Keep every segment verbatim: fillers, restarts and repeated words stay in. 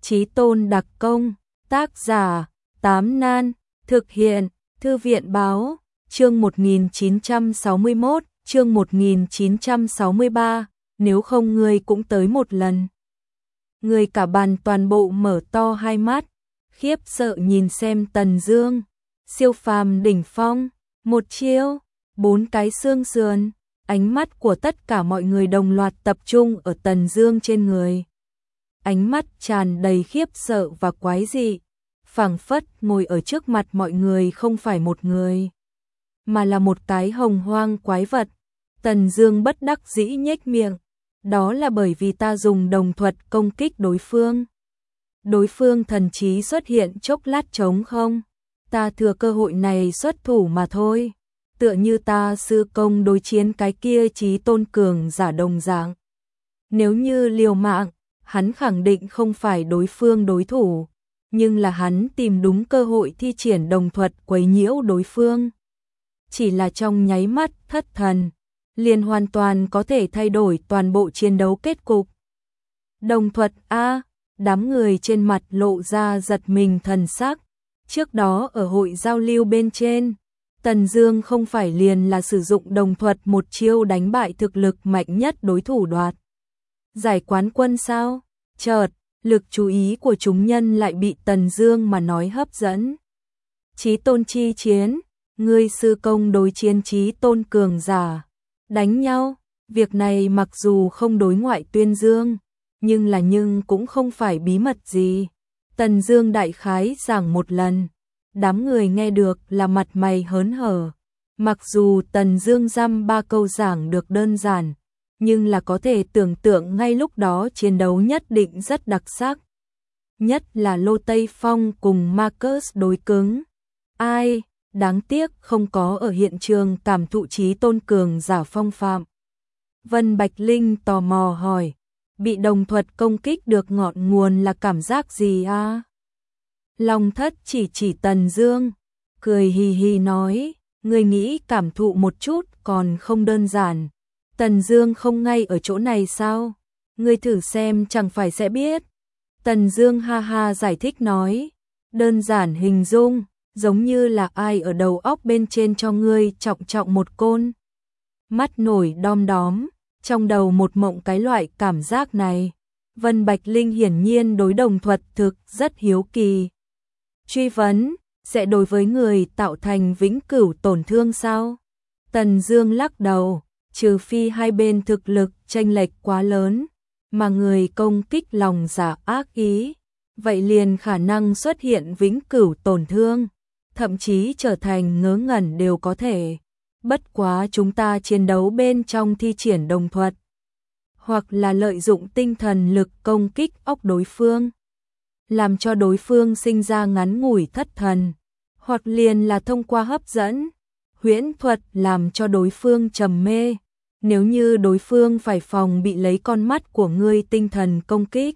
Chí tôn đặc công, tác giả, Tám Nan, thực hiện, Thư viện báo, chương một nghìn chín trăm sáu mươi mốt, chương một nghìn chín trăm sáu mươi ba, nếu không ngươi cũng tới một lần. Người cả bàn toàn bộ mở to hai mắt, khiếp sợ nhìn xem Tần Dương, siêu phàm đỉnh phong, một chiêu, bốn cái xương sườn, ánh mắt của tất cả mọi người đồng loạt tập trung ở Tần Dương trên người. Ánh mắt tràn đầy khiếp sợ và quái dị, phảng phất ngồi ở trước mặt mọi người không phải một người, mà là một cái hồng hoang quái vật. Tần Dương bất đắc dĩ nhếch miệng, đó là bởi vì ta dùng đồng thuật công kích đối phương. Đối phương thần trí xuất hiện chốc lát trống không, ta thừa cơ hội này xuất thủ mà thôi, tựa như ta sư công đối chiến cái kia chí tôn cường giả đồng dạng. Nếu như liều mạng, hắn khẳng định không phải đối phương đối thủ, nhưng là hắn tìm đúng cơ hội thi triển đồng thuật quấy nhiễu đối phương. Chỉ là trong nháy mắt thất thần, liền hoàn toàn có thể thay đổi toàn bộ chiến đấu kết cục. Đồng thuật a, đám người trên mặt lộ ra giật mình thần sắc. Trước đó ở hội giao lưu bên trên, Tần Dương không phải liền là sử dụng đồng thuật một chiêu đánh bại thực lực mạnh nhất đối thủ đoạt giải quán quân sao? Chợt, lực chú ý của chúng nhân lại bị Tần Dương mà nói hấp dẫn. Chí tôn chi chiến, ngươi sư công đối chiến chí tôn cường giả, đánh nhau, việc này mặc dù không đối ngoại tuyên dương, nhưng là nhưng cũng không phải bí mật gì. Tần Dương đại khái giảng một lần, đám người nghe được là mặt mày hớn hở. Mặc dù Tần Dương dăm ba câu giảng được đơn giản, nhưng là có thể tưởng tượng ngay lúc đó chiến đấu nhất định rất đặc sắc. Nhất là Lô Tây Phong cùng Marcus đối cứng. Ai, đáng tiếc không có ở hiện trường cảm thụ chí tôn cường giả phong phạm. Vân Bạch Linh tò mò hỏi, bị đồng thuật công kích được ngọn nguồn là cảm giác gì a? Long Thất chỉ chỉ Tần Dương, cười hì hì nói, ngươi nghĩ cảm thụ một chút còn không đơn giản. Tần Dương không ngay ở chỗ này sao? Ngươi thử xem chẳng phải sẽ biết. Tần Dương ha ha giải thích nói, đơn giản hình dung, giống như là ai ở đầu óc bên trên cho ngươi trọng trọng một côn. Mắt nổi đom đóm, trong đầu một mộng cái loại cảm giác này. Vân Bạch Linh hiển nhiên đối đồng thuật thực rất hiếu kỳ. Truy vấn, sẽ đối với người tạo thành vĩnh cửu tổn thương sao? Tần Dương lắc đầu, trừ phi hai bên thực lực chênh lệch quá lớn, mà người công kích lòng dạ ác ý, vậy liền khả năng xuất hiện vĩnh cửu tổn thương, thậm chí trở thành ngớ ngẩn đều có thể. Bất quá chúng ta chiến đấu bên trong thi triển đồng thuật, hoặc là lợi dụng tinh thần lực công kích óc đối phương, làm cho đối phương sinh ra ngắn ngủi thất thần, hoặc liền là thông qua hấp dẫn, huyễn thuật làm cho đối phương trầm mê. Nếu như đối phương phải phòng bị lấy con mắt của ngươi tinh thần công kích,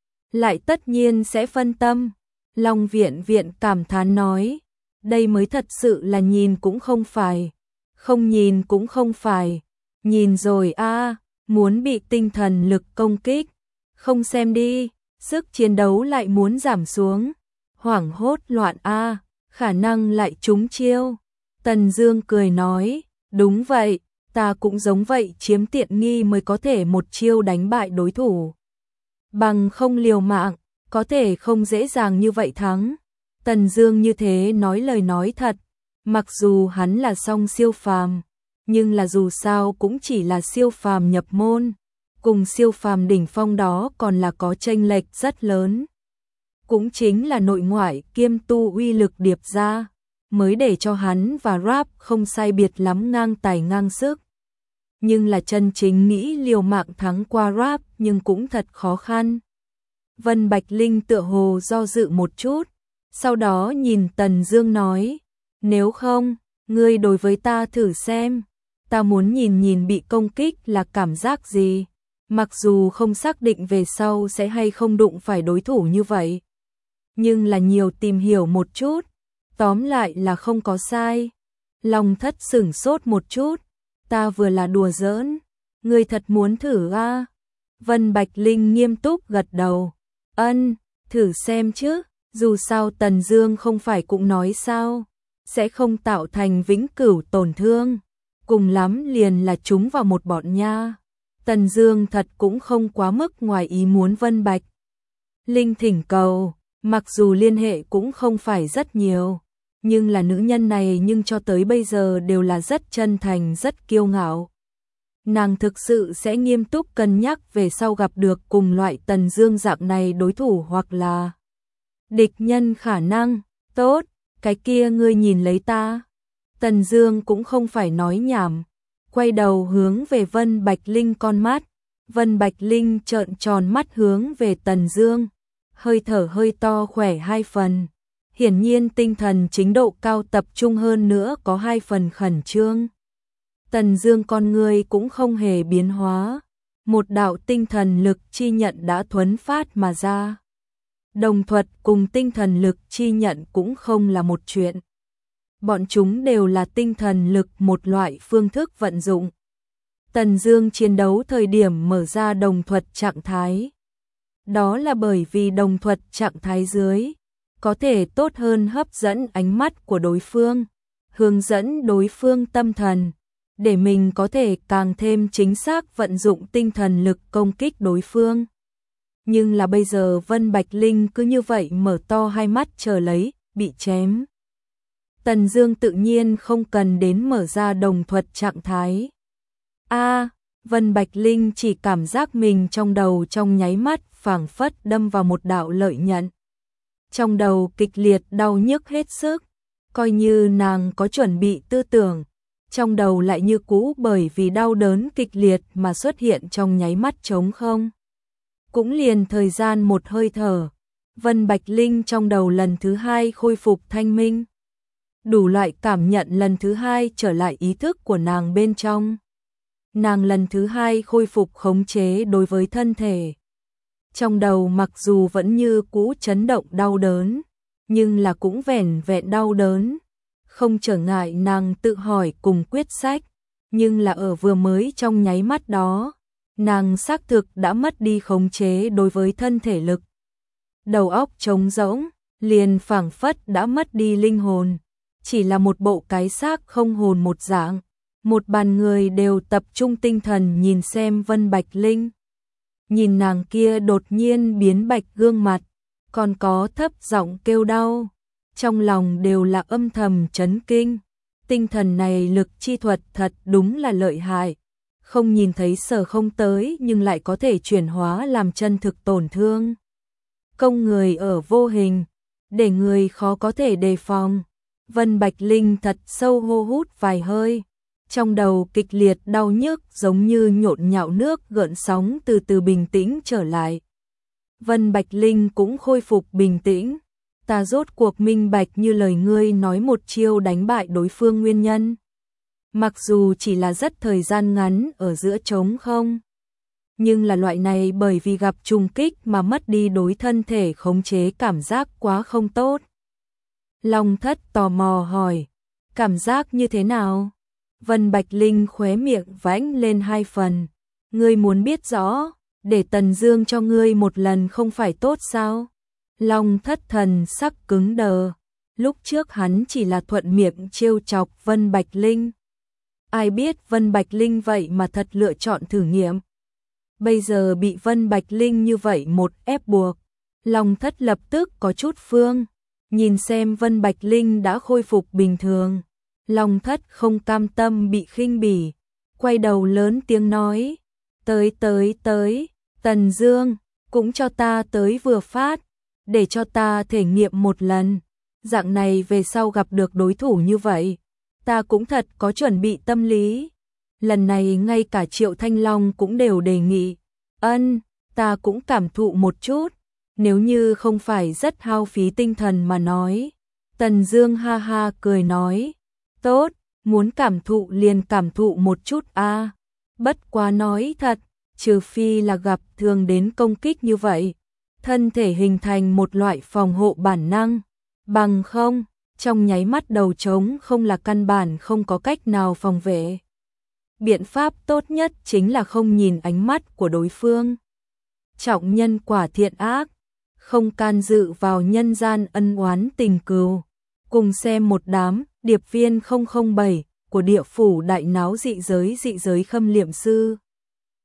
lại tất nhiên sẽ phân tâm. Long Viện Viện cảm thán nói, đây mới thật sự là nhìn cũng không phải, không nhìn cũng không phải, nhìn rồi a, muốn bị tinh thần lực công kích, không xem đi, sức chiến đấu lại muốn giảm xuống, hoảng hốt loạn a, khả năng lại trúng chiêu. Tần Dương cười nói, đúng vậy, ta cũng giống vậy, chiếm tiện nghi mới có thể một chiêu đánh bại đối thủ. Bằng không liều mạng, có thể không dễ dàng như vậy thắng. Tần Dương như thế nói lời nói thật, mặc dù hắn là song siêu phàm, nhưng là dù sao cũng chỉ là siêu phàm nhập môn, cùng siêu phàm đỉnh phong đó còn là có chênh lệch rất lớn. Cũng chính là nội ngoại kiêm tu uy lực điệp ra, mới để cho hắn và Rap không sai biệt lắm ngang tài ngang sức. Nhưng là chân chính nghĩ liều mạng thắng qua Rap nhưng cũng thật khó khăn. Vân Bạch Linh tựa hồ do dự một chút, sau đó nhìn Tần Dương nói, nếu không, ngươi đối với ta thử xem, ta muốn nhìn nhìn bị công kích là cảm giác gì, mặc dù không xác định về sau sẽ hay không đụng phải đối thủ như vậy. Nhưng là nhiều tìm hiểu một chút, tóm lại là không có sai. Long Thất sửng sốt một chút, ta vừa là đùa giỡn, ngươi thật muốn thử a? Vân Bạch Linh nghiêm túc gật đầu, ân, Thử xem chứ, dù sao Tần Dương không phải cũng nói sao, sẽ không tạo thành vĩnh cửu tổn thương, cùng lắm liền là chúng vào một bọn nha. Tần Dương thật cũng không quá mức ngoài ý muốn Vân Bạch Linh thỉnh cầu, mặc dù liên hệ cũng không phải rất nhiều, nhưng là nữ nhân này nhưng cho tới bây giờ đều là rất chân thành, rất kiêu ngạo. Nàng thực sự sẽ nghiêm túc cân nhắc về sau gặp được cùng loại Tần Dương dạng này đối thủ hoặc là địch nhân khả năng. Tốt, cái kia ngươi nhìn lấy ta. Tần Dương cũng không phải nói nhảm, quay đầu hướng về Vân Bạch Linh con mắt. Vân Bạch Linh trợn tròn mắt hướng về Tần Dương, hơi thở hơi to khỏe hai phần. Hiển nhiên tinh thần chính độ cao tập trung hơn nữa có hai phần khẩn trương. Tần Dương con người cũng không hề biến hóa, một đạo tinh thần lực chi nhận đã thuấn phát mà ra. Đồng thuật cùng tinh thần lực chi nhận cũng không là một chuyện. Bọn chúng đều là tinh thần lực một loại phương thức vận dụng. Tần Dương chiến đấu thời điểm mở ra đồng thuật trạng thái. Đó là bởi vì đồng thuật trạng thái dưới có thể tốt hơn hấp dẫn ánh mắt của đối phương, hướng dẫn đối phương tâm thần, để mình có thể càng thêm chính xác vận dụng tinh thần lực công kích đối phương. Nhưng là bây giờ Vân Bạch Linh cứ như vậy mở to hai mắt chờ lấy, bị chém. Tần Dương tự nhiên không cần đến mở ra đồng thuật trạng thái. A, Vân Bạch Linh chỉ cảm giác mình trong đầu trong nháy mắt phảng phất đâm vào một đạo lợi nhận. Trong đầu kịch liệt đau nhức hết sức, coi như nàng có chuẩn bị tư tưởng, trong đầu lại như cũ bởi vì đau đớn kịch liệt mà xuất hiện trong nháy mắt trống không. Cũng liền thời gian một hơi thở, Vân Bạch Linh trong đầu lần thứ hai khôi phục thanh minh. Đủ loại cảm nhận lần thứ hai trở lại ý thức của nàng bên trong. Nàng lần thứ hai khôi phục khống chế đối với thân thể. Trong đầu mặc dù vẫn như cũ chấn động đau đớn, nhưng là cũng vẻn vẹn đau đớn, không trở ngại nàng tự hỏi cùng quyết sách, nhưng là ở vừa mới trong nháy mắt đó, nàng xác thực đã mất đi khống chế đối với thân thể lực. Đầu óc trống rỗng, liền phảng phất đã mất đi linh hồn, chỉ là một bộ cái xác không hồn một dạng. Một bàn người đều tập trung tinh thần nhìn xem Vân Bạch Linh. Nhìn nàng kia đột nhiên biến bạch gương mặt, còn có thấp giọng kêu đau, trong lòng đều là âm thầm chấn kinh. Tinh thần này lực chi thuật thật đúng là lợi hại, không nhìn thấy sở không tới nhưng lại có thể chuyển hóa làm chân thực tổn thương. Công người ở vô hình, để người khó có thể đề phòng. Vân Bạch Linh thật sâu hô hút vài hơi. Trong đầu kịch liệt đau nhức giống như nhộn nhạo nước gợn sóng từ từ bình tĩnh trở lại. Vân Bạch Linh cũng khôi phục bình tĩnh. Ta rốt cuộc minh bạch như lời ngươi nói một chiêu đánh bại đối phương nguyên nhân. Mặc dù chỉ là rất thời gian ngắn ở giữa trống không. Nhưng là loại này bởi vì gặp trùng kích mà mất đi đối thân thể khống chế cảm giác quá không tốt. Long Thất tò mò hỏi, cảm giác như thế nào? Vân Bạch Linh khóe miệng vãnh lên hai phần. Ngươi muốn biết rõ, để Tần Dương cho ngươi một lần không phải tốt sao? Long Thất thần sắc cứng đờ. Lúc trước hắn chỉ là thuận miệng trêu chọc Vân Bạch Linh. Ai biết Vân Bạch Linh vậy mà thật lựa chọn thử nghiệm. Bây giờ bị Vân Bạch Linh như vậy một ép buộc, Long Thất lập tức có chút phương. Nhìn xem Vân Bạch Linh đã khôi phục bình thường. Long Thất không cam tâm bị khinh bỉ, quay đầu lớn tiếng nói, tới tới tới, Tần Dương, cũng cho ta tới vừa phát, để cho ta thể nghiệm một lần, dạng này về sau gặp được đối thủ như vậy, ta cũng thật có chuẩn bị tâm lý. Lần này ngay cả Triệu Thanh Long cũng đều đề nghị, ân, ta cũng cảm thụ một chút, nếu như không phải rất hao phí tinh thần mà nói. Tần Dương ha ha cười nói, tốt, muốn cảm thụ liền cảm thụ một chút a. À. Bất quá nói thật, trừ phi là gặp thường đến công kích như vậy, thân thể hình thành một loại phòng hộ bản năng, bằng không, trong nháy mắt đầu trống không là căn bản không có cách nào phòng vệ. Biện pháp tốt nhất chính là không nhìn ánh mắt của đối phương. Trọng nhân quả thiện ác, không can dự vào nhân gian ân oán tình cừu. Cùng xem một đám điệp viên không không bảy của địa phủ đại náo dị giới dị giới khâm liệm sư.